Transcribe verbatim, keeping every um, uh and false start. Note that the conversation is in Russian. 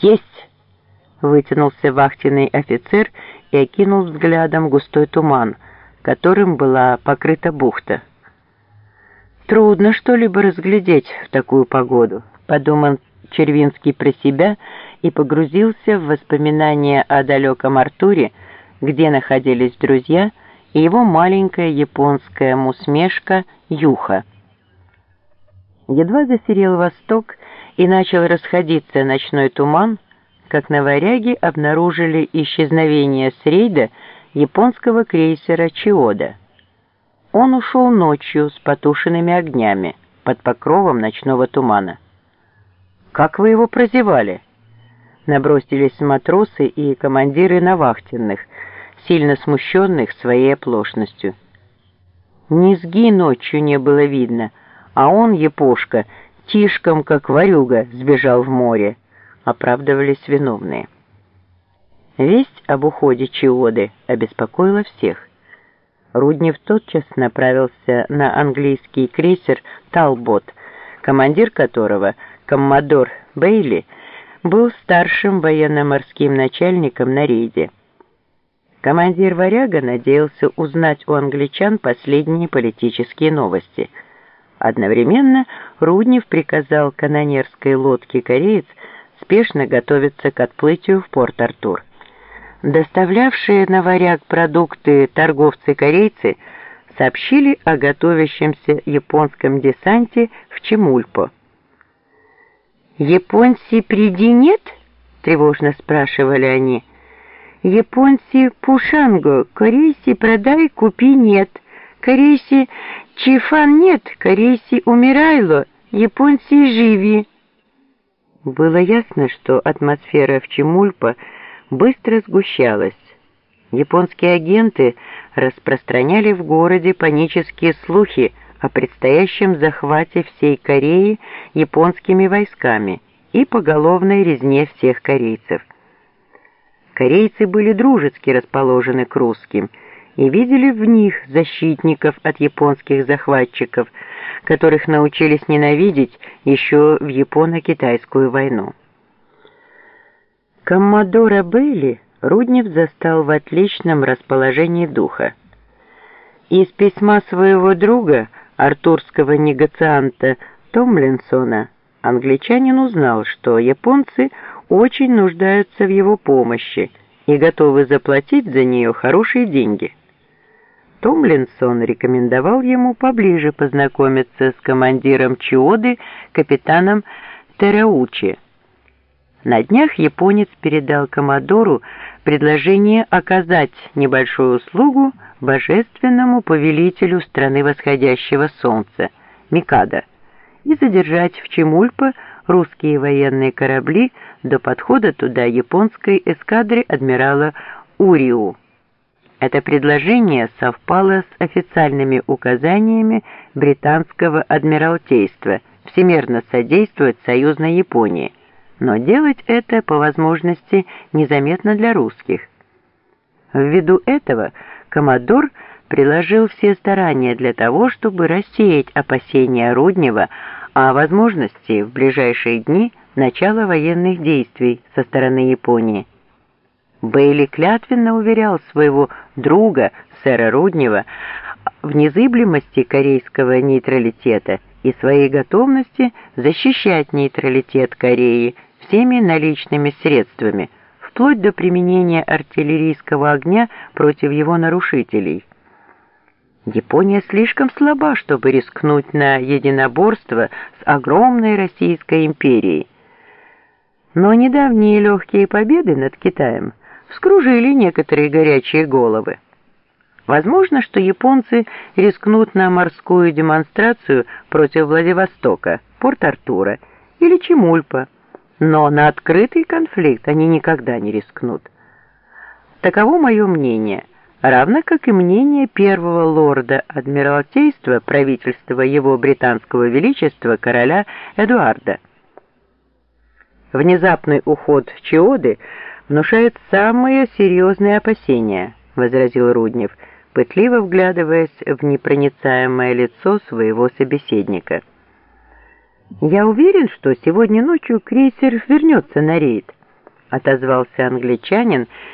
Есть! Вытянулся вахтенный офицер и окинул взглядом густой туман, которым была покрыта бухта. «Трудно что-либо разглядеть в такую погоду», — подумал Червинский про себя и погрузился в воспоминания о далеком Артуре, где находились друзья и его маленькая японская мусмешка Юха. Едва засерел восток и начал расходиться ночной туман, как на Варяге обнаружили исчезновение с рейда японского крейсера «Чиода». Он ушел ночью с потушенными огнями под покровом ночного тумана. «Как вы его прозевали?» Набросились матросы и командиры на вахтенных, сильно смущенных своей оплошностью. Низги ночью не было видно, а он, япошка, тишком, как ворюга, сбежал в море, оправдывались виновные. Весть об уходе Чиоды обеспокоила всех. Руднев тотчас направился на английский крейсер «Талбот», командир которого, коммодор Бейли, был старшим военно-морским начальником на рейде. Командир «Варяга» надеялся узнать у англичан последние политические новости. Одновременно Руднев приказал канонерской лодке «Кореец» спешно готовиться к отплытию в Порт-Артур. Доставлявшие на «Варяг» продукты торговцы-корейцы сообщили о готовящемся японском десанте в Чемульпо. «Японцы приди нет?» — тревожно спрашивали они. «Японцы пушанго, корейцы продай, купи нет, корейцы чифан нет, корейцы умирайло, японцы живи». Было ясно, что атмосфера в Чемульпо быстро сгущалась. Японские агенты распространяли в городе панические слухи о предстоящем захвате всей Кореи японскими войсками и поголовной резне всех корейцев. Корейцы были дружески расположены к русским и видели в них защитников от японских захватчиков, которых научились ненавидеть еще в Японо-Китайскую войну. Коммодора Бейли Руднев застал в отличном расположении духа. Из письма своего друга, артурского негацианта Томлинсона, англичанин узнал, что японцы очень нуждаются в его помощи и готовы заплатить за нее хорошие деньги. Томлинсон рекомендовал ему поближе познакомиться с командиром Чиоды, капитаном Тераучи. На днях японец передал коммодору предложение оказать небольшую услугу божественному повелителю страны восходящего солнца, Микадо, и задержать в Чемульпо русские военные корабли до подхода туда японской эскадры адмирала Уриу. Это предложение совпало с официальными указаниями британского адмиралтейства всемерно содействовать союзной Японии, но делать это по возможности незаметно для русских. Ввиду этого коммодор приложил все старания для того, чтобы рассеять опасения Руднева о возможности в ближайшие дни начала военных действий со стороны Японии. Бейли клятвенно уверял своего друга, сэра Руднева, в незыблемости корейского нейтралитета и своей готовности защищать нейтралитет Кореи всеми наличными средствами, вплоть до применения артиллерийского огня против его нарушителей. Япония слишком слаба, чтобы рискнуть на единоборство с огромной Российской империей. Но недавние легкие победы над Китаем вскружили некоторые горячие головы. Возможно, что японцы рискнут на морскую демонстрацию против Владивостока, Порт-Артура или Чемульпо, но на открытый конфликт они никогда не рискнут. Таково мое мнение, равно как и мнение первого лорда Адмиралтейства правительства его британского величества короля Эдуарда. Внезапный уход Чиоды внушает самые серьезные опасения, возразил Руднев, пытливо вглядываясь в непроницаемое лицо своего собеседника. Я уверен, что сегодня ночью крейсер вернется на рейд. отозвался англичанин,